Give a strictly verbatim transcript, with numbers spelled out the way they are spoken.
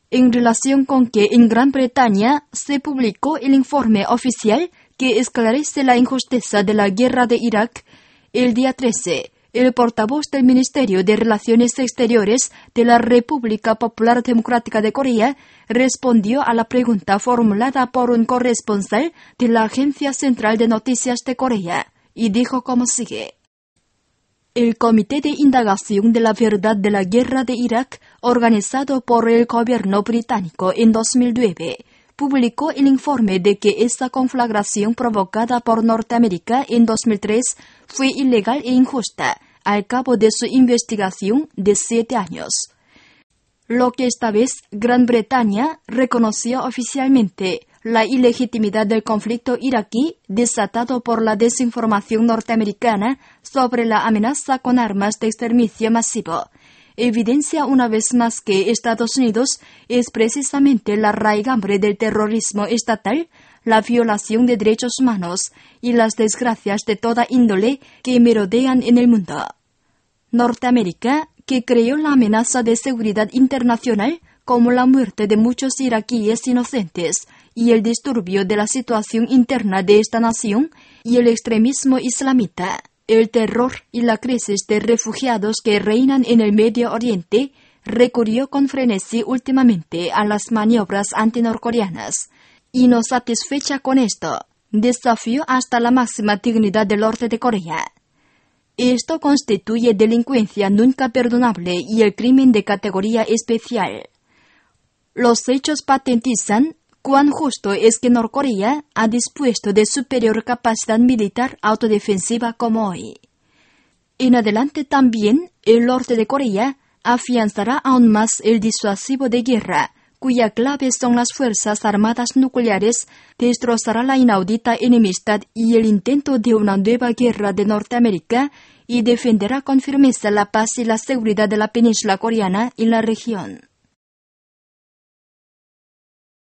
en relación con que en Gran Bretaña se publicó el informe oficial que esclarece la injusticia de la guerra de Irak. El día trece, el portavoz del Ministerio de Relaciones Exteriores de la República Popular Democrática de Corea respondió a la pregunta formulada por un corresponsal de la Agencia Central de Noticias de Corea y dijo como sigue. El Comité de Indagación de la Verdad de la Guerra de Irak, organizado por el gobierno británico en dos mil nueve, publicó el informe de que esta conflagración provocada por Norteamérica en dos mil tres fue ilegal e injusta al cabo de su investigación de siete años. Lo que esta vez Gran Bretaña reconoció oficialmente la ilegitimidad del conflicto iraquí desatado por la desinformación norteamericana sobre la amenaza con armas de exterminio masivo, evidencia una vez más que Estados Unidos es precisamente la raigambre del terrorismo estatal, la violación de derechos humanos y las desgracias de toda índole que merodean en el mundo. Norteamérica, que creó la amenaza de seguridad internacional como la muerte de muchos iraquíes inocentes y el disturbio de la situación interna de esta nación y el extremismo islamita, el terror y la crisis de refugiados que reinan en el Medio Oriente, recurrió con frenesí últimamente a las maniobras antinorcoreanas y no satisfecha con esto, desafió hasta la máxima dignidad del norte de Corea. Esto constituye delincuencia nunca perdonable y el crimen de categoría especial. Los hechos patentizan cuán justo es que Norcorea ha dispuesto de superior capacidad militar autodefensiva como hoy. En adelante también, el norte de Corea afianzará aún más el disuasivo de guerra, cuya clave son las fuerzas armadas nucleares, destrozará la inaudita enemistad y el intento de una nueva guerra de Norteamérica y defenderá con firmeza la paz y la seguridad de la península coreana y la región.